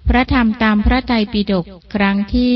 พระธรรมตามพระไตรปิฎกครั้งที่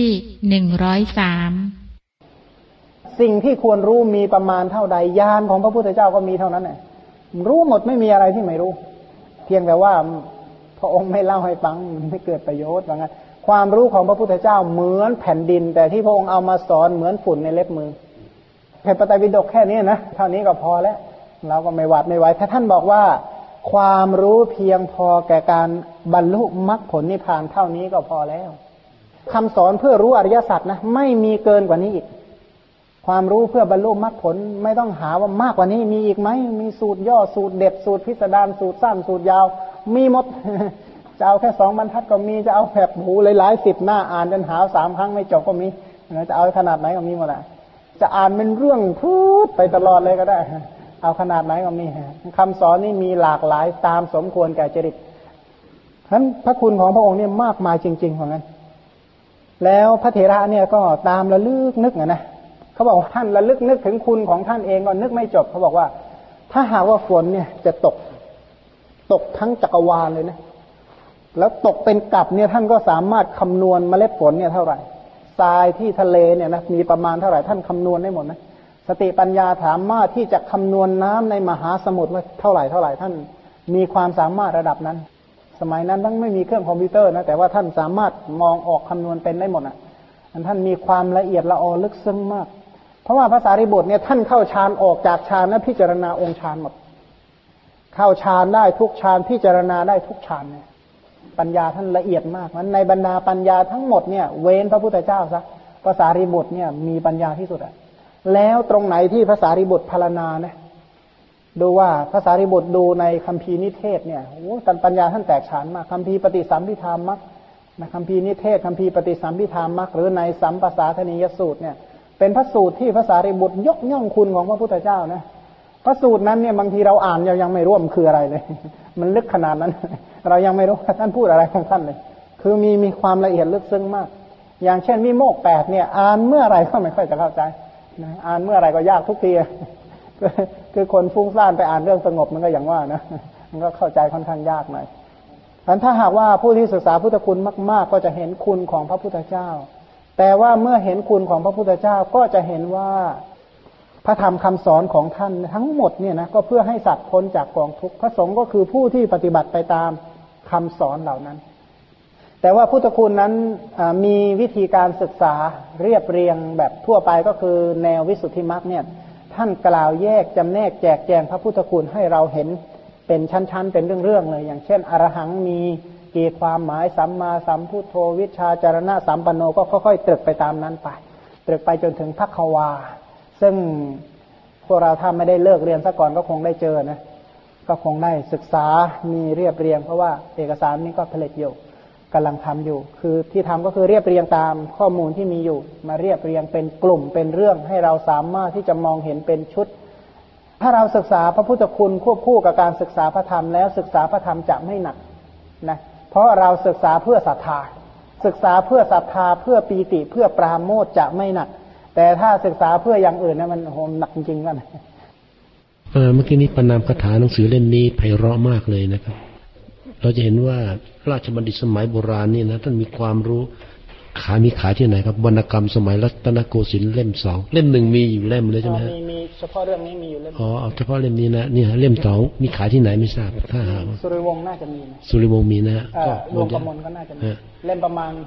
103 สิ่งที่ควรรู้มีประมาณเท่าใดญาณของพระพุทธเจ้าก็มีเท่านั้นแหละรู้หมดไม่มีอะไรที่ไม่รู้เพียงแต่ว่าพระองค์ไม่เล่าให้ฟังมันไม่เกิดประโยชน์ว่างั้นความรู้ของพระพุทธเจ้าเหมือนแผ่นดินแต่ที่พระองค์เอามาสอนเหมือนฝุ่นในเล็บมือแผ่นพระไตรปิฎกแค่นี้นะเท่านี้ก็พอแล้วเราก็ไม่หวาดไม่ไหวถ้าท่านบอกว่าความรู้เพียงพอแก่การบรรลุมรรคผลนิพพานเท่านี้ก็พอแล้วคำสอนเพื่อรู้อริยสัจนะไม่มีเกินกว่านี้อีกความรู้เพื่อบรรลุมรรคผลไม่ต้องหาว่ามากกว่านี้มีอีกไหมมีสูตรย่อสูตรเด็ดสูตรพิสดารสูตรสั้นสูตรยาวมีหมด จะเอาแค่2 บรรทัดก็มีจะเอาแบบหูหลายๆ10 หน้าอ่านจนหา3 ครั้งไม่จบก็มีจะเอาขนาดไหนก็มีหมดแหละจะอ่านเป็นเรื่องพูดไปตลอดเลยก็ได้เอาขนาดไหนก็มีคำสอนนี่มีหลากหลายตามสมควรแก่จริตฉะนั้นพระคุณของพระองค์เนี่ยมากมายจริงๆเหมือนกันแล้วพระเถระเนี่ยก็ตามระลึกนึกนะเขาบอกท่านระลึกนึกถึงคุณของท่านเองก็นึกไม่จบเขาบอกว่าถ้าหากว่าฝนเนี่ยจะตกทั้งจักรวาลเลยนะแล้วตกเป็นกลับเนี่ยท่านก็สามารถคำนวณเมล็ดฝนเนี่ยเท่าไหร่ทรายที่ทะเลเนี่ยนะมีประมาณเท่าไหร่ท่านคำนวณได้หมดนะสติปัญญาสามารถที่จะคำนวณน้ำในมหาสมุทรว่าเท่าไหร่ท่านมีความสามารถระดับนั้นสมัยนั้นทั้งไม่มีเครื่องคอมพิวเตอร์นะแต่ว่าท่านสามารถมองออกคำนวณเป็นได้หมดอ่ะท่านมีความละเอียดละออลึกซึ้งมากเพราะว่าพระสารีบุตรเนี่ยท่านเข้าฌานออกจากฌานและพิจารณาองค์ฌานหมดเข้าฌานได้ทุกฌานพิจารณาได้ทุกฌานเนี่ยปัญญาท่านละเอียดมากนั้นในบรรดาปัญญาทั้งหมดเนี่ยเว้นพระพุทธเจ้าซะพระสารีบุตรเนี่ยมีปัญญาที่สุดอ่ะแล้วตรงไหนที่พระสารีบุตรพรรณนานะดูว่าพระสารีบุตรดูในคัมภีร์นิเทศเนี่ยโอ้ปัญญาท่านแตกฉานมากคัมภีร์ปฏิสัมภิธามมรรคนะคัมภีร์นิเทศคัมภีร์ปฏิสัมภิธามมรรคหรือในสัมปสาทนียสูตรเนี่ยเป็นพระสูตรที่พระสารีบุตรยกย่องคุณของพระพุทธเจ้านะพระสูตรนั้นเนี่ยบางทีเราอ่านยังไม่รู้มันคืออะไรเลยมันลึกขนาดนั้นเรายังไม่รู้ว่าท่านพูดอะไรของท่านเลยคือมีความละเอียดลึกซึ้งมากอย่างเช่นวิโมกข์8เนี่ยอ่านเมื่อไรก็ไม่ค่อยจะเข้าใจนะอ่านเมื่อไรก็ยากทุกทีคือคนฟุ้งซ่านไปอ่านเรื่องสงบมันก็อย่างว่านะมันก็เข้าใจค่อนข้างยากหน่อยถ้าหากว่าผู้ที่ศึกษาพุทธคุณมากๆก็จะเห็นคุณของพระพุทธเจ้าแต่ว่าเมื่อเห็นคุณของพระพุทธเจ้าก็จะเห็นว่าพระธรรมคำสอนของท่านทั้งหมดเนี่ยนะก็เพื่อให้สัตว์พ้นจากกองทุกข์พระสงฆ์ก็คือผู้ที่ปฏิบัติไปตามคำสอนเหล่านั้นแต่ว่าพุทธคุณนั้นมีวิธีการศึกษาเรียบเรียงแบบทั่วไปก็คือแนววิสุทธิมรรคเนี่ยท่านกล่าวแยกจำแนกแจกแจงพระพุทธคุณให้เราเห็นเป็นชั้นๆเป็นเรื่องๆเลยอย่างเช่นอรหังมีกี่ความหมายสัมมาสัมพุทโธวิชชาจารณะสัมปันโนก็ค่อยๆตรึกไปตามนั้นไปตรึกไปจนถึงภัคววาซึ่งพวกเราถ้าไม่ได้เลิกเรียนซะก่อนก็คงได้เจอนะก็คงได้ศึกษามีเรียบเรียงเพราะว่าเอกสารนี้ก็ผลิตอยู่กำลังทำอยู่คือที่ทำก็คือเรียบเรียงตามข้อมูลที่มีอยู่มาเรียบเรียงเป็นกลุ่มเป็นเรื่องให้เราสามารถที่จะมองเห็นเป็นชุดถ้าเราศึกษาพระพุทธคุณควบคู่กับการศึกษาพระธรรมแล้วศึกษาพระธรรมจะไม่หนักนะเพราะเราศึกษาเพื่อศรัทธาศึกษาเพื่อศรัทธาเพื่อปีติเพื่อปราโมทย์จะไม่หนักแต่ถ้าศึกษาเพื่ออย่างอื่นนะมันโหมหนักจริงๆกันเมื่อกี้นี้ประนามคาถาหนังสือเล่มนี้ไพเราะมากเลยนะครับเราจะเห็นว่าราชบัณฑิตสมัยโบราณนี่นะท่านมีความรู้มีขายที่ไหนครับวรรณกรรมสมัยรัตนโกสินทร์เล่ม2เล่ม1มีอยู่เล่มเลยใช่ไหมฮะมีเฉพาะเรื่องนี้มีอยู่เล่มเฉพาะเล่มนี้นะนี่ฮะเล่ม2มีขายที่ไหนไม่ทราบถ้าหาสุริวงศ์น่าจะมีนะสุริวงศ์มีนะก็รวมประมวลก็น่าจะมีเล่มประมาณ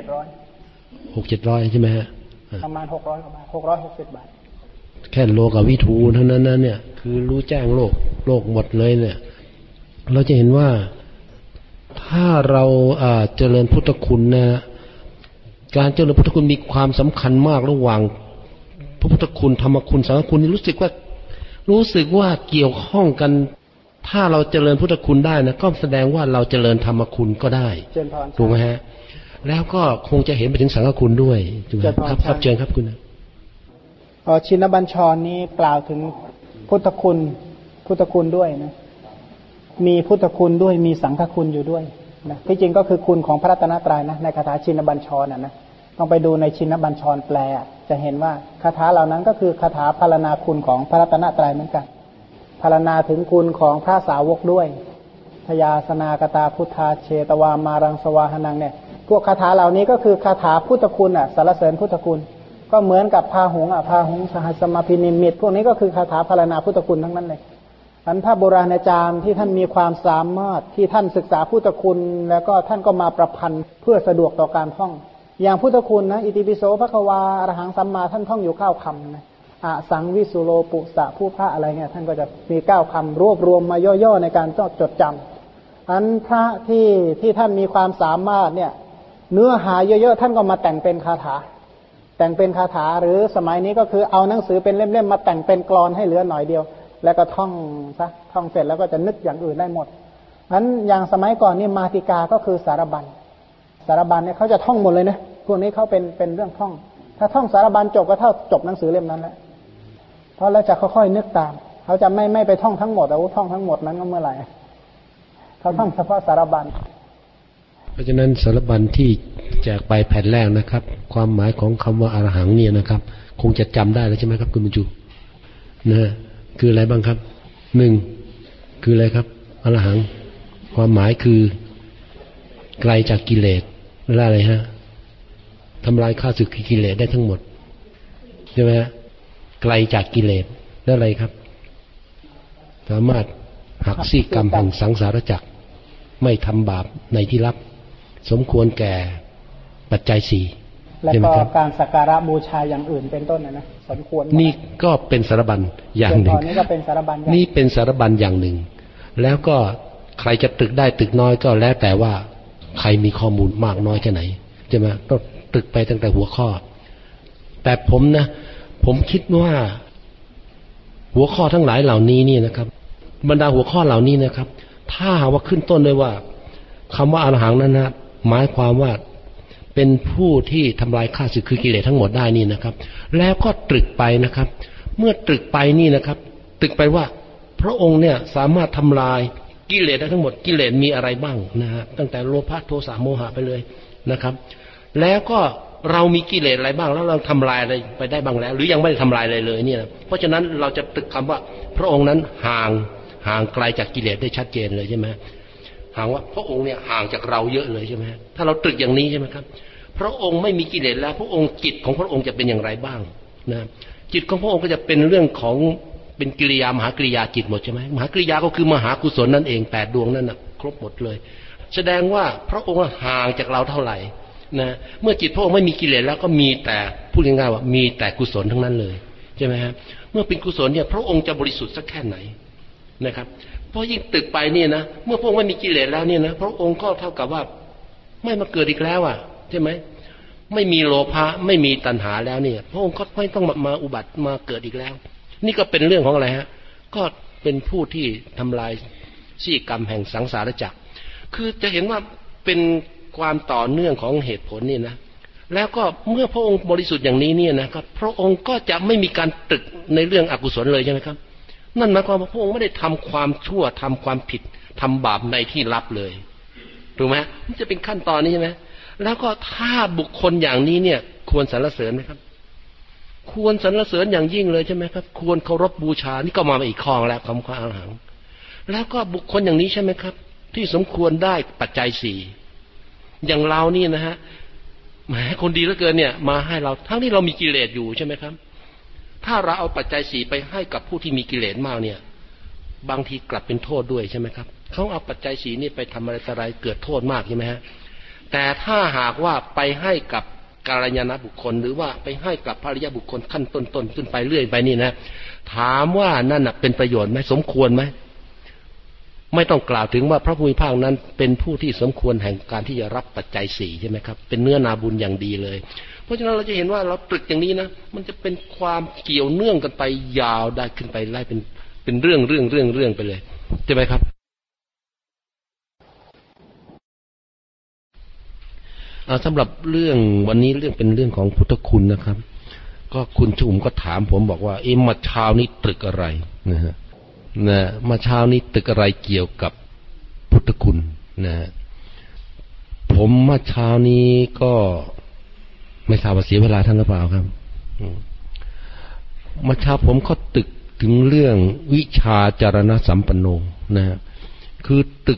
600-700 ใช่ไหมฮะประมาณ600 กว่าบาท660 บาทแค่โลกวิทูเท่านั้นนะเนี่ยคือรู้แจ้งโลกหมดเลยเนี่ยเราจะเห็นว่าถ้าเราเจริญพุทธคุณนะการเจริญพุทธคุณมีความสำคัญมากระหว่างพระพุทธคุณธรรมคุณสังฆคุณนี่รู้สึกว่าเกี่ยวข้องกันถ้าเราเจริญพุทธคุณได้นะก็แสดงว่าเราเจริญธรรมคุณก็ได้ถูกไหมฮะแล้วก็คงจะเห็นไปถึงสังฆคุณด้วยถูกไหมครับเชิญครับคุณชินบัญชรนี้กล่าวถึงพุทธคุณด้วยนะมีพุทธคุณด้วยมีสังฆคุณอยู่ด้วยนะที่จริงก็คือคุณของพระรัตนตรัยนะในคาถาชินบัญชรนะต้องไปดูในชินบัญชรแปลจะเห็นว่าคาถาเหล่านั้นก็คือคาถาพรรณนาคุณของพระรัตนตรัยเหมือนกันพรรณนาถึงคุณของพระสาวกด้วยทยาสนากตาพุทธาเชตวามารังสวาหนังเนี่ยพวกคาถาเหล่านี้ก็คือคาถาพุทธคุณสรรเสริญพุทธคุณก็เหมือนกับพาหุงพาหุงสหัสมาพินิมิตพวกนี้ก็คือคาถาพรรณนาพุทธคุณทั้งนั้นเลยอันถ้าโบราณอาจารย์ที่ท่านมีความสามารถที่ท่านศึกษาพุทธคุณแล้วก็ท่านก็มาประพันธ์เพื่อสะดวกต่อการท่องอย่างพุทธคุณนะอิติปิโสภควาอรหังสัมมาท่านท่องอยู่9คำนะอสังวิสุโลปุสะผู้พระอะไรเงี้ยท่านก็จะมี9คำรวบรวมมาย่อๆในการจดจำอันพระที่ท่านมีความสามารถเนี่ยเนื้อหาเยอะๆท่านก็มาแต่งเป็นคาถาหรือสมัยนี้ก็คือเอาหนังสือเป็นเล่มๆมาแต่งเป็นกลอนให้เหลือหน่อยเดียวแล้วก็ท่องซะท่องเสร็จแล้วก็จะนึกอย่างอื่นได้หมดงั้นอย่างสมัยก่อนนี่มาติกาก็คือสารบัญเนี่ยเขาจะท่องหมดเลยนะพวกนี้เขาเป็นเรื่องท่องถ้าท่องสารบัญจบก็เท่าจบหนังสือเล่มนั้นแหละเพราะแล้วจะค่อยๆนึกตามเขาจะไม่ไปท่องทั้งหมดแต่ว่าท่องทั้งหมดนั้นก็เมื่อไหร่เขาท่องเฉพาะสารบัญเพราะฉะนั้นสารบัญที่แจกไปแผ่นแรกนะครับความหมายของคำว่าอรหังเนี่ยนะครับคงจะจำได้แล้วใช่ไหมครับคุณบุญชูนะคืออะไรบ้างครับ1คืออะไรครับอรหังความหมายคือไกลจากกิเลสและอะไรฮะทำลายข้าศึกกิเลสได้ทั้งหมดใช่ไหมฮะไกลจากกิเลสแล้วอะไรครับสามารถหักซี่กรรมแห่งสังสารวัฏไม่ทำบาปในที่ลับสมควรแก่ปัจจัย4และก็การสักการะบูชาอย่างอื่นเป็นต้นนะสมควรนี่ก็เป็นสารบัญอย่างหนึ่งนี่ก็เป็นสารบัญนี่เป็นสารบัญอย่างหนึ่งแล้วก็ใครจะตึกได้ตึกน้อยก็แล้วแต่ว่าใครมีข้อมูลมากน้อยแค่ไหนใช่ไหมต้องตึกไปตั้งแต่หัวข้อแต่ผมคิดว่าหัวข้อทั้งหลายเหล่านี้นี่นะครับบรรดาหัวข้อเหล่านี้นะครับถ้าหากว่าขึ้นต้นด้วยว่าคำว่าอรหังนั้นนะหมายความว่าเป็นผู้ที่ทำลายข้าศึกคือกิเลสทั้งหมดได้นี่นะครับแล้วก็ตรึกไปนะครับเมื่อตรึกไปนี่นะครับตรึกไปว่าพระองค์เนี่ยสามารถทำลายกิเลสได้ทั้งหมดกิเลสมีอะไรบ้างนะฮะตั้งแต่โลภะโทสะโมหะไปเลยนะครับแล้วก็เรามีกิเลสอะไรบ้างแล้วเราทำลายอะไรไปได้บ้างแล้วหรือยังไม่ได้ทำลายอะไรเลยเนี่ยนะเพราะฉะนั้นเราจะตรึกคำว่าพระองค์นั้นห่างไกลจากกิเลสได้ชัดเจนเลยใช่ไหมห่างว่าพระองค์เนี่ยห่างจากเราเยอะเลยใช่ไหมถ้าเราตรึกอย่างนี้ใช่ไหมครับพระองค์ไม่มีกิเลสแล้วพระองค์จิตของพระองค์จะเป็นอย่างไรบ้างนะจิตของพระองค์ก็จะเป็นเรื่องของเป็นกิริยามหากริยาจิตหมดใช่ไหมมหากริยาก็คือมหากุศลนั่นเอง8ดวงนั่นนะครบหมดเลยแสดงว่าพระองค์ห่างจากเราเท่าไหร่นะเมื่อจิตพระองค์ไม่มีกิเลสแล้วก็มีแต่พูดง่ายๆว่ามีแต่กุศลทั้งนั้นเลยใช่ไหมครับเมื่อเป็นกุศลเนี่ยพระองค์จะบริสุทธิ์สักแค่ไหนนะครับเพราะยิ่งตึกไปเนี่ยนะเมื่อพระองค์ไม่มีกิเลสแล้วเนี่ยนะพระองค์ก็เท่ากับว่าไม่มาเกิดอีกแล้วอ่ะใช่ไหมไม่มีโลภะไม่มีตัณหาแล้วเนี่ยพระองค์ก็ไม่ต้องมาอุบัติมาเกิดอีกแล้วนี่ก็เป็นเรื่องของอะไรฮะก็เป็นผู้ที่ทำลายซี่กรรมแห่งสังสารวัฏคือจะเห็นว่าเป็นความต่อเนื่องของเหตุผลนี่นะแล้วก็เมื่อพระองค์บริสุทธิ์อย่างนี้เนี่ยนะครับพระองค์ก็จะไม่มีการตรึกในเรื่องอกุศลเลยใช่ไหมครับนั่นหมายความว่าพระองค์ไม่ได้ทำความชั่วทำความผิดทำบาปในที่ลับเลยถูกไหมมันจะเป็นขั้นตอนนี้ใช่ไหมแล้วก็ถ้าบุคคลอย่างนี้เนี่ยควรสรรเสริญไหมครับควรสรรเสริญอย่างยิ่งเลยใช่ไหมครับควรเคารพบูชานี่ก็มาอีกข้อแล้วคำว่าอรหังแล้วก็บุคคลอย่างนี้ใช่ไหมครับที่สมควรได้ปัจจัย4อย่างเรานี่นะฮะแหมคนดีเหลือเกินเนี่ยมาให้เราทั้งที่เรามีกิเลสอยู่ใช่ไหมครับถ้าเราเอาปัจจัย4ไปให้กับผู้ที่มีกิเลสมากเนี่ยบางทีกลับเป็นโทษด้วยใช่ไหมครับเขาเอาปัจจัย4นี่ไปทำอะไรเกิดโทษมากใช่ไหมฮะแต่ถ้าหากว่าไปให้กับกัลยาณบุคคลหรือว่าไปให้กับภริยบุคคลขั้นต้นๆขึ้นไปเรื่อยไปนี่นะถามว่านั่นน่ะเป็นประโยชน์ไหมสมควรไหมไม่ต้องกล่าวถึงว่าพระภูมิภาคนั้นเป็นผู้ที่สมควรแห่งการที่จะรับปัจจัย4ใช่ไหมครับเป็นเนื้อนาบุญอย่างดีเลยเพราะฉะนั้นเราจะเห็นว่าเราตรึกอย่างนี้นะมันจะเป็นความเกี่ยวเนื่องกันไปยาวได้ขึ้นไปไล่เป็นเรื่องไปเลยใช่ไหมครับสำหรับเรื่องวันนี้เรื่องเป็นเรื่องของพุทธคุณนะครับก็คุณชุมก็ถามผมบอกว่ามาเช้านี้ตรึกอะไรนะฮะมาเช้านี้ตรึกอะไรเกี่ยวกับพุทธคุณนะผมมาเช้านี้ก็ไม่ทราบว่าเสียเวลาท่านหรือเปล่าครับมาเช้าผมก็ตึกถึงเรื่องวิชาจารณสัมปันโนนะคือตึก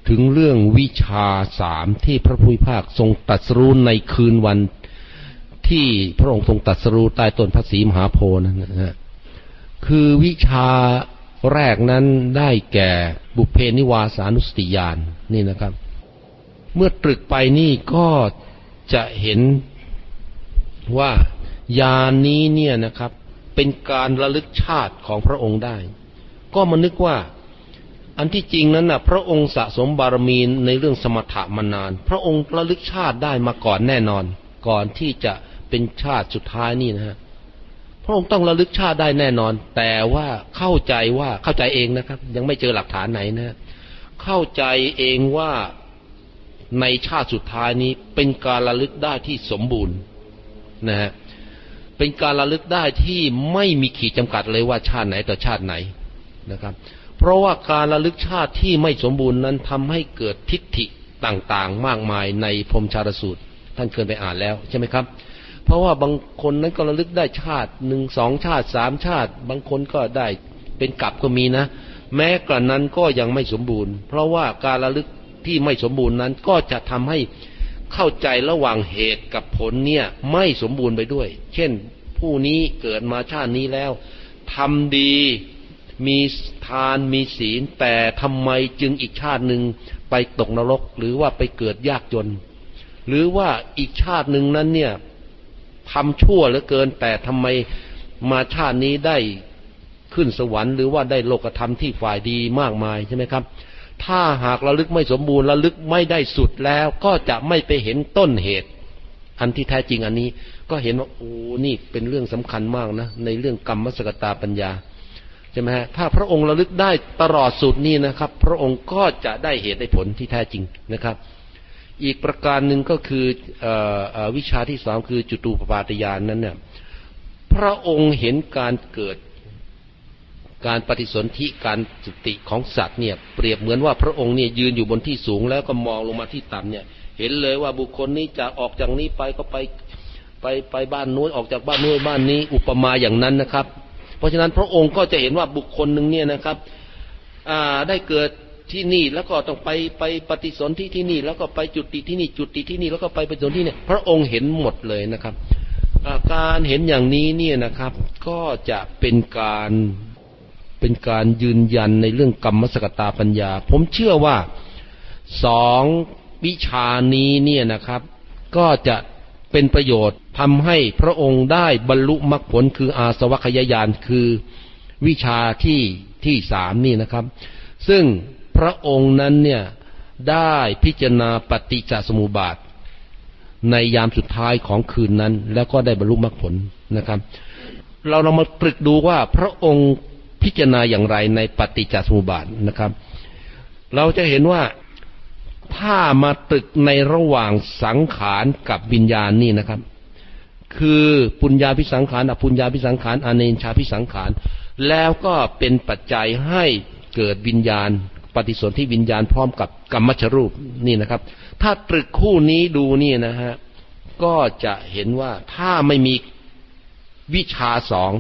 ถึงเรื่องวิชา3ที่พระผู้มีพระภาคทรงตรัสรู้ในคืนวันที่พระองค์ทรงตรัสรู้ใต้ต้นพระศรีมหาโพธิ์นั้นนะฮะคือวิชาแรกนั้นได้แก่บุพเพนิวาสานุสติญาณนี่นะครับเมื่อตรึกไปนี่ก็จะเห็นว่าญาณนี้เนี่ยนะครับเป็นการระลึกชาติของพระองค์ได้ก็มานึกว่าอันที่จริงนั้นน่ะพระองค์สะสมบารมีในเรื่องสมถะมานานพระองค์ระลึกชาติได้มาก่อนแน่นอนก่อนที่จะเป็นชาติสุดท้ายนี่นะฮะพระองค์ต้องระลึกชาติได้แน่นอนแต่ว่าเข้าใจเองนะครับยังไม่เจอหลักฐานไหนนะเข้าใจเองว่าในชาติสุดท้ายนี้เป็นการระลึกได้ที่สมบูรณ์นะฮะเป็นการระลึกได้ที่ไม่มีขีดจำกัดเลยว่าชาติไหนต่อชาติไหนนะครับเพราะว่าการระลึกชาติที่ไม่สมบูรณ์นั้นทำให้เกิดทิฏฐิต่างๆมากมายในพรหมชาลสูตรท่านเคยไปอ่านแล้วใช่ไหมครับเพราะว่าบางคนนั้นก็ระลึกได้ชาติ1 2ชาติ3ชาติบางคนก็ได้เป็นกลับก็มีนะแม้กระนั้นก็ยังไม่สมบูรณ์เพราะว่าการระลึกที่ไม่สมบูรณ์นั้นก็จะทำให้เข้าใจระหว่างเหตุกับผลเนี่ยไม่สมบูรณ์ไปด้วยเช่นผู้นี้เกิดมาชาตินี้แล้วทำดีมีทานมีศีลแต่ทำไมจึงอีกชาติหนึ่งไปตกนรกหรือว่าไปเกิดยากจนหรือว่าอีกชาติหนึ่งนั้นเนี่ยทำชั่วเหลือเกินแต่ทำไมมาชาตินี้ได้ขึ้นสวรรค์หรือว่าได้โลกธรรมที่ฝ่ายดีมากมายใช่ไหมครับถ้าหากระลึกไม่สมบูรณ์ระลึกไม่ได้สุดแล้วก็จะไม่ไปเห็นต้นเหตุอันที่แท้จริงอันนี้ก็เห็นว่าโอ้นี่เป็นเรื่องสำคัญมากนะในเรื่องกรรมสกตาปัญญาใช่ไหมฮะถ้าพระองค์ระลึกได้ตลอดสุดนี่นะครับพระองค์ก็จะได้เหตุได้ผลที่แท้จริงนะครับอีกประการหนึ่งก็คือวิชาที่2คือจุตูปปาตญาณนั้นเนี่ยพระองค์เห็นการเกิดการปฏิสนธิการจุติของสัตว์เนี่ยเปรียบเหมือนว่าพระองค์เนี่ยยืนอยู่บนที่สูงแล้วก็มองลงมาที่ต่ำเนี่ยเห็นเลยว่าบุคคลนี้จะออกจากนี้ไปก็ไปบ้านนู้นออกจากบ้านนู้นบ้านนี้อุปมาอย่างนั้นนะครับเพราะฉะนั้นพระองค์ก็จะเห็นว่าบุคคลหนึ่งเนี่ยนะครับได้เกิดที่นี่แล้วก็ต้องไปปฏิสนธิที่นี่แล้วก็ไปจุติที่นี่จุติที่นี่แล้วก็ไปปฏิสนธิเนี่ยพระองค์เห็นหมดเลยนะครับการเห็นอย่างนี้เนี่ยนะครับก็จะเป็นการยืนยันในเรื่องกรรมสกตาปัญญาผมเชื่อว่า2วิชานี้เนี่ยนะครับก็จะเป็นประโยชน์ทำให้พระองค์ได้บรรลุมรรคผลคืออาสวัคยญาณคือวิชาที่3นี่นะครับซึ่งพระองค์นั้นเนี่ยได้พิจารณาปฏิจจสมุปบาทในยามสุดท้ายของคืนนั้นแล้วก็ได้บรรลุมรรคผลนะครับเรามาตรึกดูว่าพระองค์พิจารณาอย่างไรในปฏิจจสมุปบาทนะครับเราจะเห็นว่าถ้ามาตรึกในระหว่างสังขารกับวิญญาณนี่นะครับคือปุญญาภิสังขารอปุญญาภิสังขารอเนชาภิสังขารแล้วก็เป็นปัจจัยให้เกิดวิญญาณปฏิสนธิวิญญาณพร้อมกับกัมมัชรูปนี่นะครับถ้าตรึกคู่นี้ดูนี่นะฮะก็จะเห็นว่าถ้าไม่มีวิชา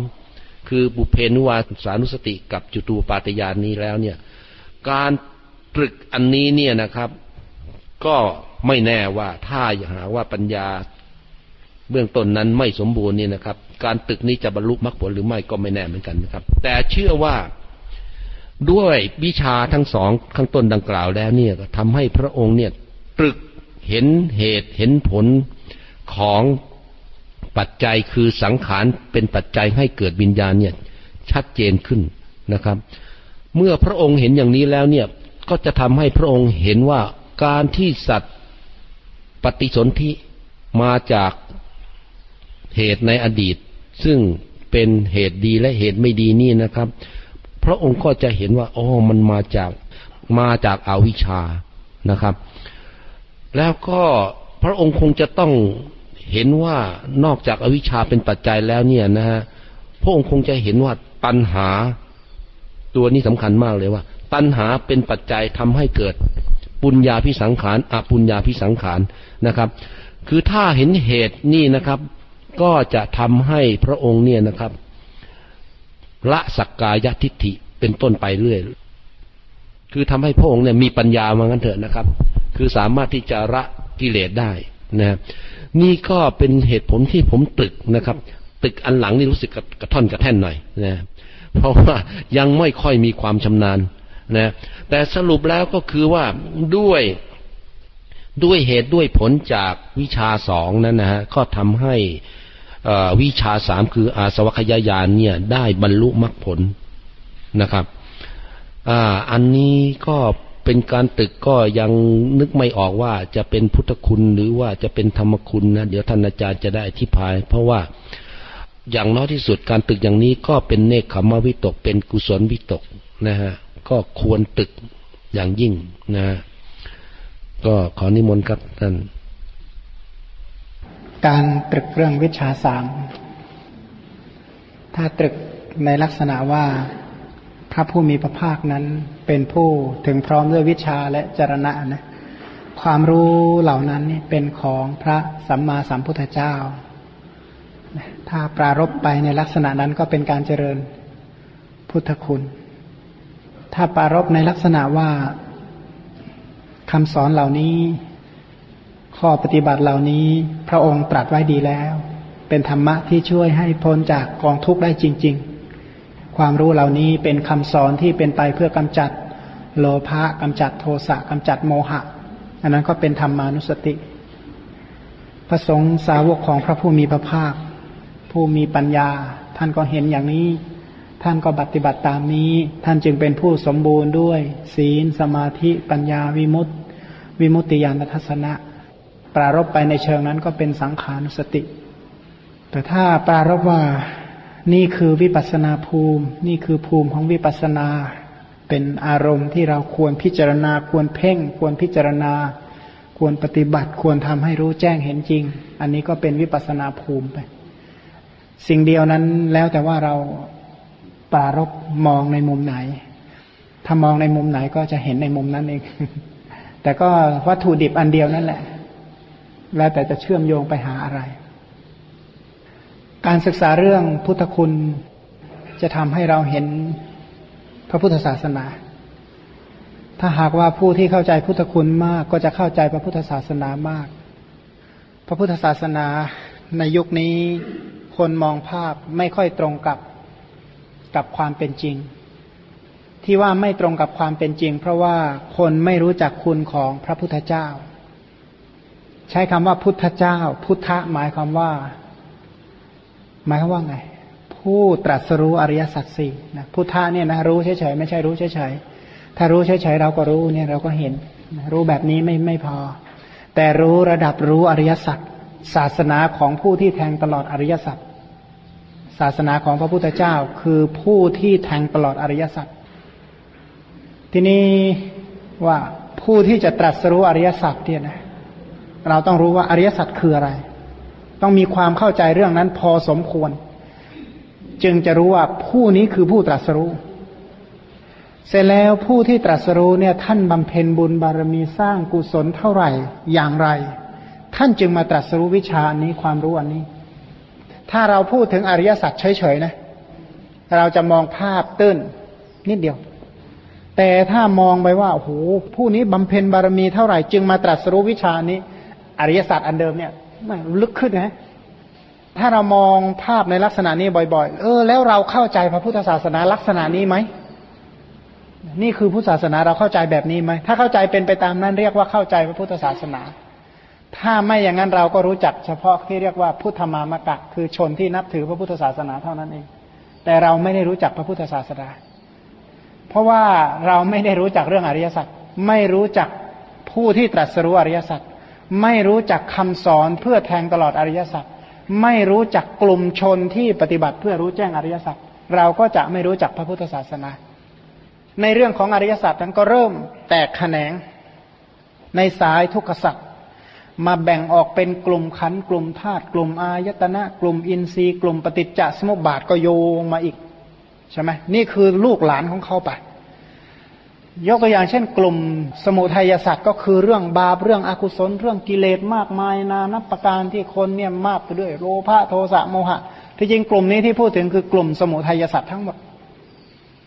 2คือบุพเพนิวาสานุสติกับจุตูปปาตญาณนี้แล้วเนี่ยการตรึกอันนี้เนี่ยนะครับก็ไม่แน่ว่าถ้าหากว่าปัญญาเบื้องต้นนั้นไม่สมบูรณ์นี่นะครับการตรึกนี้จะบรรลุมรรคผลหรือไม่ก็ไม่แน่เหมือนกันนะครับแต่เชื่อว่าด้วยวิชาทั้ง2ข้างต้นดังกล่าวแล้วเนี่ยทำให้พระองค์เนี่ยตรึกเห็นเหตุเห็นผลของปัจจัยคือสังขารเป็นปัจจัยให้เกิดวิญญาณเนี่ยชัดเจนขึ้นนะครับเมื่อพระองค์เห็นอย่างนี้แล้วเนี่ยก็จะทำให้พระองค์เห็นว่าการที่สัตว์ปฏิสนธิมาจากเหตุในอดีตซึ่งเป็นเหตุดีและเหตุไม่ดีนี่นะครับพระองค์ก็จะเห็นว่าอ๋อมันมาจากอวิชชานะครับแล้วก็พระองค์คงจะต้องเห็นว่านอกจากอวิชชาเป็นปัจจัยแล้วเนี่ยนะฮะพระองค์คงจะเห็นว่าตัณหาตัวนี้สำคัญมากเลยว่าตัณหาเป็นปัจจัยทำให้เกิดปุญญาภิสังขารอปุญญาภิสังขารนะครับคือถ้าเห็นเหตุนี่นะครับก็จะทำให้พระองค์เนี่ยนะครับละสักกายทิฏฐิเป็นต้นไปเรื่อยคือทำให้พระองค์เนี่ยมีปัญญาว่างั้นเถอะนะครับคือสามารถที่จะละกิเลสได้นะนี่ก็เป็นเหตุผลที่ผมตรึกนะครับตึกอันหลังนี่รู้สึกกระท่อนกระแท่นหน่อยนะเพราะว่ายังไม่ค่อยมีความชำนาญนะแต่สรุปแล้วก็คือว่าด้วยเหตุด้วยผลจากวิชาสองนั้นนะฮะก็ทำให้วิชาสามคืออาสวัคยายานเนี่ยได้บรรลุมรรคผลนะครับอันนี้ก็เป็นการตึกก็ยังนึกไม่ออกว่าจะเป็นพุทธคุณหรือว่าจะเป็นธรรมคุณนะเดี๋ยวท่านอาจารย์จะได้อธิบายเพราะว่าอย่างน้อยที่สุดการตึกอย่างนี้ก็เป็นเนกขมวิตกเป็นกุศลวิตกนะฮะก็ควรตึกอย่างยิ่งนะฮะก็ขอนิมนต์ครับท่านการตรึกเรื่องวิชาสามถ้าตรึกในลักษณะว่าพระผู้มีพระภาคนั้นเป็นผู้ถึงพร้อมด้วยวิชาและจรณะนะความรู้เหล่านั้นนี่เป็นของพระสัมมาสัมพุทธเจ้าถ้าปรารภไปในลักษณะนั้นก็เป็นการเจริญพุทธคุณถ้าปรารภในลักษณะว่าคำสอนเหล่านี้ข้อปฏิบัติเหล่านี้พระองค์ตรัสไว้ดีแล้วเป็นธรรมะที่ช่วยให้พ้นจากกองทุกข์ได้จริงๆความรู้เหล่านี้เป็นคำสอนที่เป็นไปเพื่อกำจัดโลภะกำจัดโทสะกำจัดโมหะอันนั้นก็เป็นธรรมานุสติพระสงฆ์สาวกของพระผู้มีพระภาคผู้มีปัญญาท่านก็เห็นอย่างนี้ท่านก็ปฏิบัติตามนี้ท่านจึงเป็นผู้สมบูรณ์ด้วยศีลสมาธิปัญญาวิมุตติญาณทัศนะปรารภไปในเชิงนั้นก็เป็นสังขานุสติแต่ถ้าปรารภว่านี่คือวิปัสสนาภูมินี่คือภูมิของวิปัสสนาเป็นอารมณ์ที่เราควรพิจารณาควรเพ่งควรพิจารณาควรปฏิบัติควรทำให้รู้แจ้งเห็นจริงอันนี้ก็เป็นวิปัสสนาภูมิไปสิ่งเดียวนั้นแล้วแต่ว่าเราปรารภมองในมุมไหนถ้ามองในมุมไหนก็จะเห็นในมุมนั้นเอง แต่ก็วัตถุดิบอันเดียวนั่นแหละแล้วแต่จะเชื่อมโยงไปหาอะไรการศึกษาเรื่องพุทธคุณจะทำให้เราเห็นพระพุทธศาสนาถ้าหากว่าผู้ที่เข้าใจพุทธคุณมากก็จะเข้าใจพระพุทธศาสนามากพระพุทธศาสนาในยุคนี้คนมองภาพไม่ค่อยตรงกับความเป็นจริงที่ว่าไม่ตรงกับความเป็นจริงเพราะว่าคนไม่รู้จักคุณของพระพุทธเจ้าใช้คำว่าพุทธเจ้าพุทธะหมายความว่าไงผู้ตรัสรู้อริยสัจสี่นะพุทธะเนี่ยนะรู้เฉยๆไม่ใช่รู้เฉยๆถ้ารู้เฉยๆเราก็รู้เนี่ยเราก็เห็นรู้แบบนี้ไม่พอแต่รู้ระดับรู้อริยสัจศาสนาของผู้ที่แทงตลอดอริยสัจศาสนาของพระพุทธเจ้าคือผู้ที่แทงตลอดอริยสัจทีนี้ว่าผู้ที่จะตรัสรู้อริยสัจเนี่ยนะเราต้องรู้ว่าอริยสัจคืออะไรต้องมีความเข้าใจเรื่องนั้นพอสมควรจึงจะรู้ว่าผู้นี้คือผู้ตรัสรู้เสร็จแล้วผู้ที่ตรัสรู้เนี่ยท่านบำเพ็ญบุญบารมีสร้างกุศลเท่าไหร่อย่างไรท่านจึงมาตรัสรู้วิชานี้ความรู้อันนี้ถ้าเราพูดถึงอริยสัจเฉยๆนะเราจะมองภาพตื้นนิดเดียวแต่ถ้ามองไปว่าโอ้โหผู้นี้บำเพ็ญบารมีเท่าไหร่จึงมาตรัสรู้วิชานี้อริยสัจอันเดิมเนี่ยมันลึกขึ้นนะถ้าเรามองภาพในลักษณะนี้บ่อยๆแล้วเราเข้าใจพระพุทธศาสนาลักษณะนี้ไหมนี่คือพุทธศาสนาเราเข้าใจแบบนี้ไหมถ้าเข้าใจเป็นไปตามนั้นเรียกว่าเข้าใจพระพุทธศาสนาถ้าไม่อย่างนั้นเราก็รู้จักเฉพาะที่เรียกว่าพุทธมามกะคือชนที่นับถือพระพุทธศาสนาเท่านั้นเองแต่เราไม่ได้รู้จักพระพุทธศาสนาเพราะว่าเราไม่ได้รู้จักเรื่องอริยสัจไม่รู้จักผู้ที่ตรัสรู้อริยสัจไม่รู้จักคำสอนเพื่อแทงตลอดอริยสัจไม่รู้จักกลุ่มชนที่ปฏิบัติเพื่อรู้แจ้งอริยสัจเราก็จะไม่รู้จักพระพุทธศาสนาในเรื่องของอริยสัจนั้นก็เริ่มแตกแขนงในสายทุกขสัจมาแบ่งออกเป็นกลุ่มขันธ์กลุ่มธาตุกลุ่มอายตนะกลุ่มอินทรีย์กลุ่มปฏิจจสมุปบาทก็โยงมาอีกใช่ไหมนี่คือลูกหลานของเขาไปยกตัวอย่างเช่นกลุ่มสมุทัยสัจก็คือเรื่องบาปเรื่องอกุศลเรื่องกิเลสมากมายนานับประการที่คนเนี่ยมากไปด้วยโลภะโทสะโมหะที่จริงกลุ่มนี้ที่พูดถึงคือกลุ่มสมุทัยสัจทั้งหมด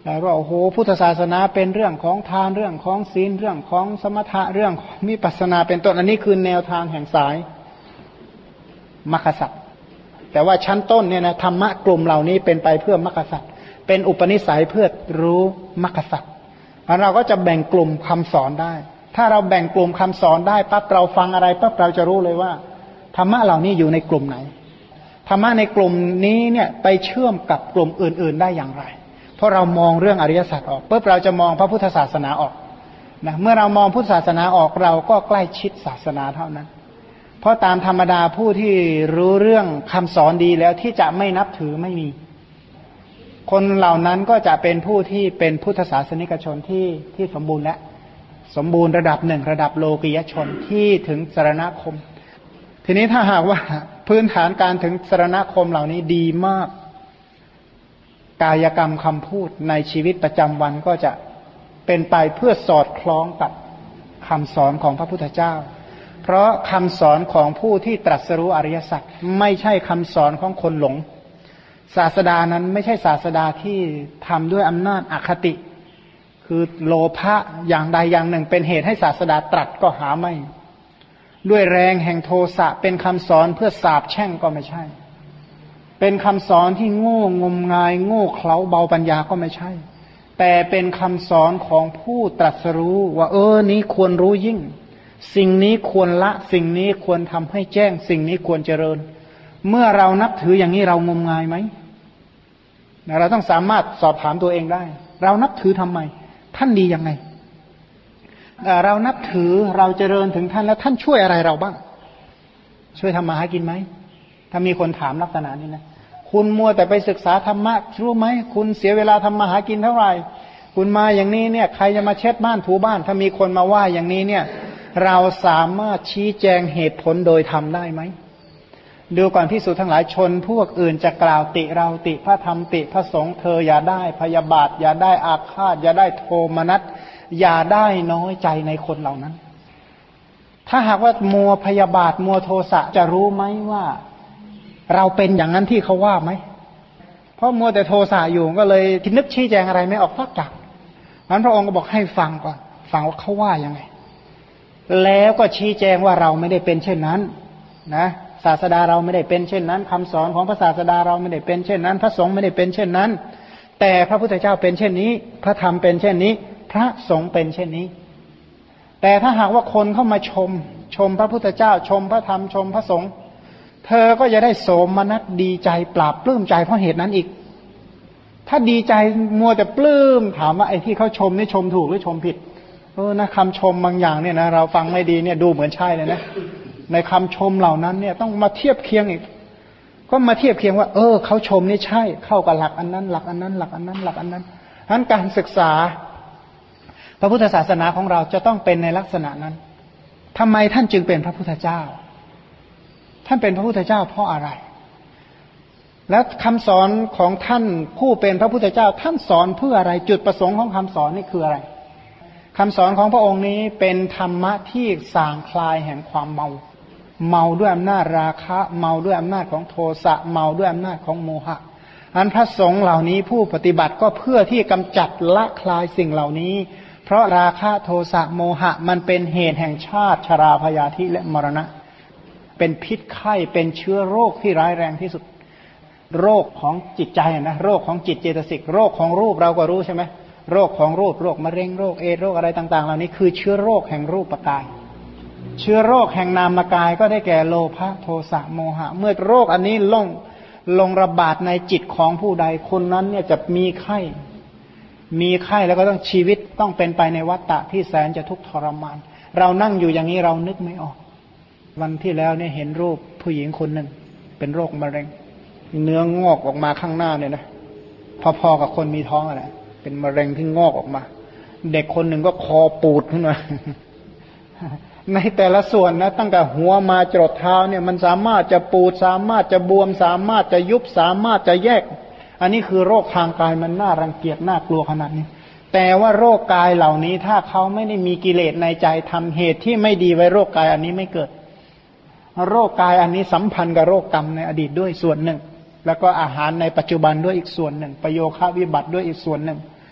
แล้วก็โอ้โหพุทธศาสนาเป็นเรื่องของทานเรื่องของศีลเรื่องของสมถะเรื่องของวิปัสสนาเป็นต้นอันนี้คือแนวทางแห่งสายมรรคสัตว์แต่ว่าชั้นต้นเนี่ยนะธรรมะกลุ่มเหล่านี้เป็นไปเพื่อมรรคสัตว์เป็นอุปนิสัยเพื่อรู้มรรคสัตว์เราก็จะแบ่งกลุ่มคำสอนได้ถ้าเราแบ่งกลุ่มคำสอนได้ปั๊บเราฟังอะไรปั๊บเราจะรู้เลยว่าธรรมะเหล่านี้อยู่ในกลุ่มไหนธรรมะในกลุ่มนี้เนี่ยไปเชื่อมกับกลุ่มอื่นๆได้อย่างไรเพราะเรามองเรื่องอริยสัจออกปุ๊บเราจะมองพระพุทธศาสนาออกนะเมื่อเรามองพุทธศาสนาออกเราก็ใกล้ชิดศาสนาเท่านั้นเพราะตามธรรมดาผู้ที่รู้เรื่องคำสอนดีแล้วที่จะไม่นับถือไม่มีคนเหล่านั้นก็จะเป็นผู้ที่เป็นพุทธศาสนิกชนที่สมบูรณ์และสมบูรณ์ระดับหนึ่งระดับโลกียชนที่ถึงสรณคมทีนี้ถ้าหากว่าพื้นฐานการถึงสรณคมเหล่านี้ดีมากกายกรรมคำพูดในชีวิตประจำวันก็จะเป็นไปเพื่อสอดคล้องกับคำสอนของพระพุทธเจ้าเพราะคำสอนของผู้ที่ตรัสรู้อริยสัจไม่ใช่คำสอนของคนหลงศาสดานั้นไม่ใช่ศาสดาที่ทำด้วยอำนาจอคติคือโลภะอย่างใดอย่างหนึ่งเป็นเหตุให้ศาสดาตรัสก็หาไม่ด้วยแรงแห่งโทสะเป็นคำสอนเพื่อสาปแช่งก็ไม่ใช่เป็นคำสอนที่โง่งมงายโง่เขลาเบาปัญญาก็ไม่ใช่แต่เป็นคำสอนของผู้ตรัสรู้ว่านี้ควรรู้ยิ่งสิ่งนี้ควรละสิ่งนี้ควรทำให้แจ้งสิ่งนี้ควรเจริญเมื่อเรานับถืออย่างนี้เรางมงายไหมเราต้องสามารถสอบถามตัวเองได้เรานับถือทำไมท่านดียังไงเรานับถือเราเจริญถึงท่านแล้วท่านช่วยอะไรเราบ้างช่วยทำมาหากินไหมถ้ามีคนถามลักษณะนี้นะคุณมัวแต่ไปศึกษาธรรมะรู้ไหมคุณเสียเวลาทำมาหากินเท่าไหร่คุณมาอย่างนี้เนี่ยใครจะมาเช็ดบ้านถูบ้านถ้ามีคนมาว่าอย่างนี้เนี่ยเราสามารถชี้แจงเหตุผลโดยธรรมได้ไหมดูก่อนภิกษุทั้งหลายชนพวกอื่นจะกล่าวติเราติพระธรรมติพระสงฆ์เธออย่าได้พยาบาทอย่าได้อาฆาตอย่าได้โทมนัสอย่าได้น้อยใจในคนเหล่านั้นถ้าหากว่ามัวพยาบาทมัวโทสะจะรู้ไหมว่าเราเป็นอย่างนั้นที่เขาว่าไหมเพราะมัวแต่โทสะอยู่ก็เลยคิดนึกชี้แจงอะไรไม่ออกสักอย่างนั้นพระองค์ก็บอกให้ฟังก่อนฟังว่าเขาว่ายังไงแล้วก็ชี้แจงว่าเราไม่ได้เป็นเช่นนั้นนะศาสดาเราไม่ได้เป็นเช่นนั้นคำสอนของพระศาสดาเราไม่ได้เป็นเช่นนั้นพระสงฆ์ไม่ได้เป็นเช่นนั้นแต่พระพุทธเจ้าเป็นเช่นนี้พระธรรมเป็นเช่นนี้พระสงฆ์เป็นเช่นนี้แต่ถ้าหากว่าคนเข้ามาชมพระพุทธเจ้าชมพระธรรมชมพระสงฆ์เธอก็จะได้โสมนัสดีใจปราบปลื้มใจเพราะเหตุนั้นอีกถ้าดีใจมัวแต่ปลื้มถามว่าไอ้ที่เขาชมนี่ชมถูกหรือชมผิดนะคำชมบางอย่างเนี่ยนะเราฟังไม่ดีเนี่ยดูเหมือนใช่เลยนะในคำชมเหล่านั้นเนี่ยต้องมาเทียบเคียงอีกก็มาเทียบเคียงว่าเขาชมนี่ใช่เข้ากับหลักอันนั้นหลักอันนั้นหลักอันนั้นหลักอันนั้นฉะนั้นการศึกษาพระพุทธศาสนาของเราจะต้องเป็นในลักษณะนั้นทำไมท่านจึงเป็นพระพุทธเจ้าท่านเป็นพระพุทธเจ้าเพราะอะไรและคำสอนของท่านผู้เป็นพระพุทธเจ้าท่านสอนเพื่ออะไรจุดประสงค์ของคำสอนนี่คืออะไรคำสอนของพระองค์นี้เป็นธรรมะที่ส่างคลายแห่งความเมาด้วยอำนาจราคะเมาด้วยอำนาจของโทสะเมาด้วยอำนาจของโมหะอันพระสงฆ์เหล่านี้ผู้ปฏิบัติก็เพื่อที่กำจัดละคลายสิ่งเหล่านี้เพราะราคะโทสะโมหะมันเป็นเหตุแห่งชาติชราพยาธิและมรณะเป็นพิษไข้เป็นเชื้อโรคที่ร้ายแรงที่สุดโรคของจิตใจนะโรคของจิตเจตสิกโรคของรูปเราก็รู้ใช่ไหมโรคของรูปโรคมะเร็งโรคเอดส์โรคอะไรต่างๆเหล่านี้คือเชื้อโรคแห่งรูปกายเชื้อโรคแห่งนามกายก็ได้แก่โลภะโทสะโมหะเมื่อโรคอันนี้ลงระบาดในจิตของผู้ใดคนนั้นเนี่ยจะมีไข้แล้วก็ต้องชีวิตต้องเป็นไปในวัฏฏะที่แสนจะทุกข์ทรมานเรานั่งอยู่อย่างนี้เรานึกไม่ออกวันที่แล้วเนี่ยเห็นรูปผู้หญิงคนหนึ่งเป็นโรคมะเร็งเนื้องอกออกมาข้างหน้าเนี่ยนะพอๆกับคนมีท้องอะไรเป็นมะเร็งที่งอกออกมาเด็กคนหนึ่งก็คอปูดขึ้นมาในแต่ละส่วนนะตั้งแต่หัวมาจรดเท้าเนี่ยมันสามารถจะปูดสามารถจะบวมสามารถจะยุบสามารถจะแยกอันนี้คือโรคทางกายมันน่ารังเกียจน่ากลัวขนาดนี้แต่ว่าโรคกายเหล่านี้ถ้าเขาไม่ได้มีกิเลสในใจทำเหตุที่ไม่ดีไว้โรคกายอันนี้ไม่เกิดโรคกายอันนี้สัมพันธ์กับโรคกรรมในอดีตด้วยส่วนหนึ่งแล้วก็อาหารในปัจจุบันด้วยอีกส่วนหนึ่งประโยคะวิบัติด้วยอีกส่วนหนึ่ง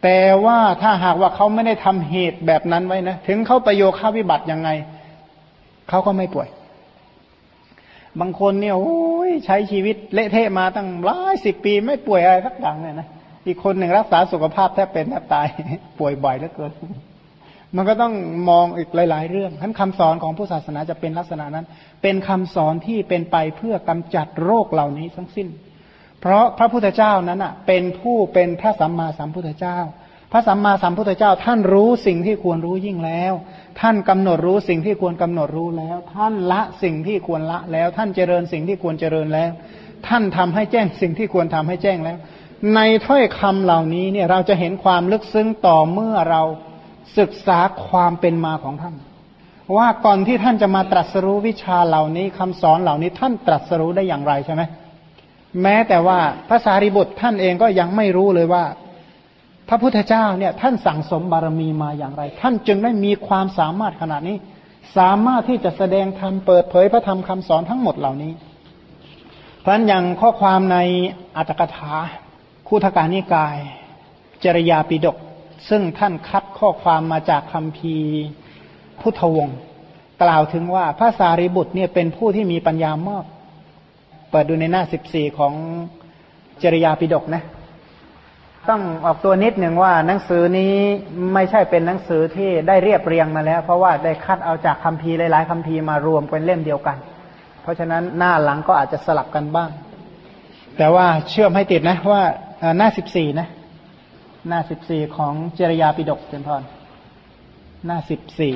แต่ว่าถ้าหากว่าเขาไม่ได้ทำเหตุแบบนั้นไว้นะถึงเขาประโยคาวิบัติยังไงเขาก็ไม่ป่วยบางคนเนี่ยโอ้ยใช้ชีวิตเละเทะมาตั้งหลายสิบปีไม่ป่วยอะไรสักอย่างเลยนะอีกคนหนึ่งรักษาสุขภาพแทบเป็นแทบตาย ป่วยบ่อยเหลือเกินมันก็ต้องมองอีกหลายๆเรื่องทั้นคำสอนของพุทธศาสนาจะเป็นลักษณะนั้นเป็นคำสอนที่เป็นไปเพื่อกำจัดโรคเหล่านี้ทั้งสิ้นเพราะพระพุทธเจ้านั้นอ่ะเป็นผู้เป็นพระสัมมาสัมพุทธเจ้าพระสัมมาสัมพุทธเจ้าท่านรู้สิ่งที่ควรรู้ยิ่งแล้วท่านกำหนดรู้สิ่งที่ควรกำหนดรู้แล้วท่านละสิ่งที่ควรละแล้วท่านเจริญสิ่งที่ควรเจริญแล้วท่านทำให้แจ้งสิ่งที่ควรทำให้แจ้งแล้วในถ้อยคำเหล่านี้เนี่ยเราจะเห็นความลึกซึ้งต่อเมื่อเราศึกษาความเป็นมาของท่านว่าก่อนที่ท่านจะมาตรัสรู้วิชาเหล่านี้คำสอนเหล่านี้ท่านตรัสรู้ได้อย่างไรใช่ไหมแม้แต่ว่าพระสารีบุตรท่านเองก็ยังไม่รู้เลยว่าพระพุทธเจ้าเนี่ยท่านสั่งสมบารมีมาอย่างไรท่านจึงได้มีความสามารถขนาดนี้สามารถที่จะแสดงธรรมเปิดเผยพระธรรมคำสอนทั้งหมดเหล่านี้เพราะฉะนั้นอย่างข้อความในอัตถกถาคูธกานิกายจริยาปิฎกซึ่งท่านคัดข้อความมาจากคัมภีร์พุทธวงศ์กล่าวถึงว่าพระสารีบุตรเนี่ยเป็นผู้ที่มีปัญญามากเปิดดูในหน้า14ของจริยาปิฎกนะต้องออกตัวนิดหนึ่งว่าหนังสือนี้ไม่ใช่เป็นหนังสือที่ได้เรียบเรียงมาแล้วเพราะว่าได้คัดเอาจากคัมภีร์หลายๆคัมภีร์มารวมเป็นเล่มเดียวกันเพราะฉะนั้นหน้าหลังก็อาจจะสลับกันบ้างแต่ว่าเชื่อมให้ติดนะว่าหน้า14นะหน้า14ของจริยาปิฎกเจริญพรหน้า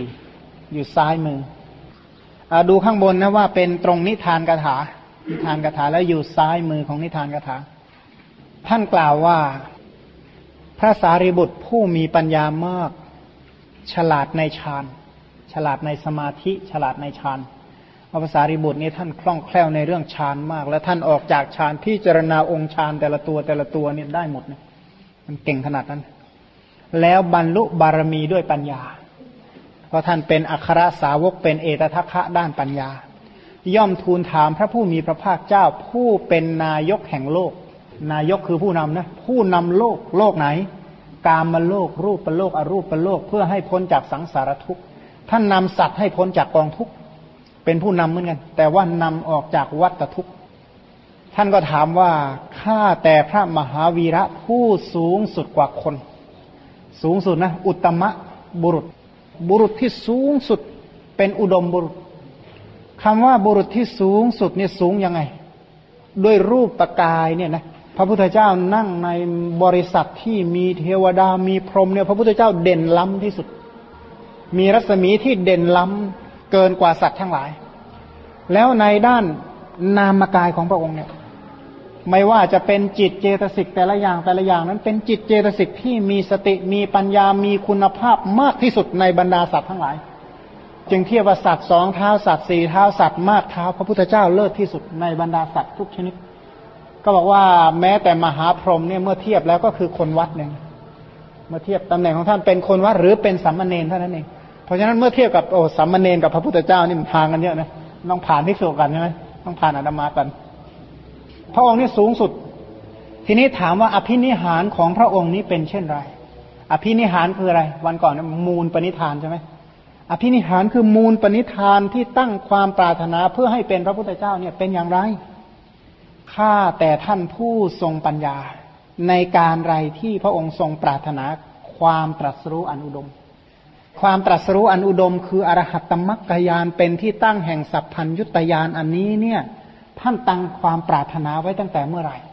14อยู่ซ้ายมือดูข้างบนนะว่าเป็นตรงนิทานคาถานิทานคาถาแล้วอยู่ซ้ายมือของนิทานคาถาท่านกล่าวว่าพระสารีบุตรผู้มีปัญญามากฉลาดในฌานฉลาดในสมาธิฉลาดในฌานพระสารีบุตรนี่ท่านคล่องแคล่วในเรื่องฌานมากและท่านออกจากฌานพิจารณาองค์ฌานแต่ละตัวนี่ได้หมดนะมันเก่งขนาดนั้นแล้วบรรลุบารมีด้วยปัญญาเพราะท่านเป็นอัครสาวกเป็นเอตทัคคะด้านปัญญาย่อมทูลถามพระผู้มีพระภาคเจ้าผู้เป็นนายกแห่งโลกนายกคือผู้นำนะผู้นำโลกไหนกามโลกรูปโลกอรูปโลกเพื่อให้พ้นจากสังสารทุกข์ท่านนำสัตว์ให้พ้นจากกองทุกข์เป็นผู้นำเหมือนกันแต่ว่านำออกจากวัฏทุกข์ท่านก็ถามว่าข้าแต่พระมหาวีระผู้สูงสุดกว่าคนสูงสุดนะอุตตมะบุรุษที่สูงสุดเป็นอุดมบุรุษคำว่าบุรุษที่สูงสุดเนี่ยสูงยังไงด้วยรูปกายเนี่ยนะพระพุทธเจ้านั่งในบริษัทที่มีเทวดามีพรหมเนี่ยพระพุทธเจ้าเด่นล้ำที่สุดมีรัศมีที่เด่นล้ำเกินกว่าสัตว์ทั้งหลายแล้วในด้านนามกายของพระองค์เนี่ยไม่ว่าจะเป็นจิตเจตสิกแต่ละอย่างนั้นเป็นจิตเจตสิกที่มีสติมีปัญญามีคุณภาพมากที่สุดในบรรดาสัตว์ทั้งหลายจึงเทียบว่าสัตว์2เท้าสัตว์4เท้าสัตว์มากเท้าพระพุทธเจ้าเลิศที่สุดในบรรดาสัตว์ทุกชนิดก็บอกว่าแม้แต่มหาพรหมเนี่ยเมื่อเทียบแล้วก็คือคนวัดหนึ่งเมื่อเทียบตำแหน่งของท่านเป็นคนวัดหรือเป็นสัมมาเนรเท่านั้นเองเพราะฉะนั้นเมื่อเทียบกับสัมมาเนรกับพระพุทธเจ้านี่มันทางกันเยอะนะต้องผ่านภิกษุกันใช่ไหมต้องผ่านอาตมากันพระองค์นี่สูงสุดทีนี้ถามว่าอภินิหารของพระองค์นี้เป็นเช่นไรอภินิหารคืออะไรวันก่อนมูลปณิธานใช่ไหมอภินิหารคือมูลปณิธานที่ตั้งความปรารถนาเพื่อให้เป็นพระพุทธเจ้าเนี่ยเป็นอย่างไรข้าแต่ท่านผู้ทรงปัญญาในการไรที่พระองค์ทรงปรารถนาความตรัสรู้อันอุดมความตรัสรู้อันอุดมคืออรหัตตมรรคญาณเป็นที่ตั้งแห่งสัพพัญญุตญาณอันนี้เนี่ยท่านตั้งความปรารถนาไว้ตั้งแต่เมื่อไหร่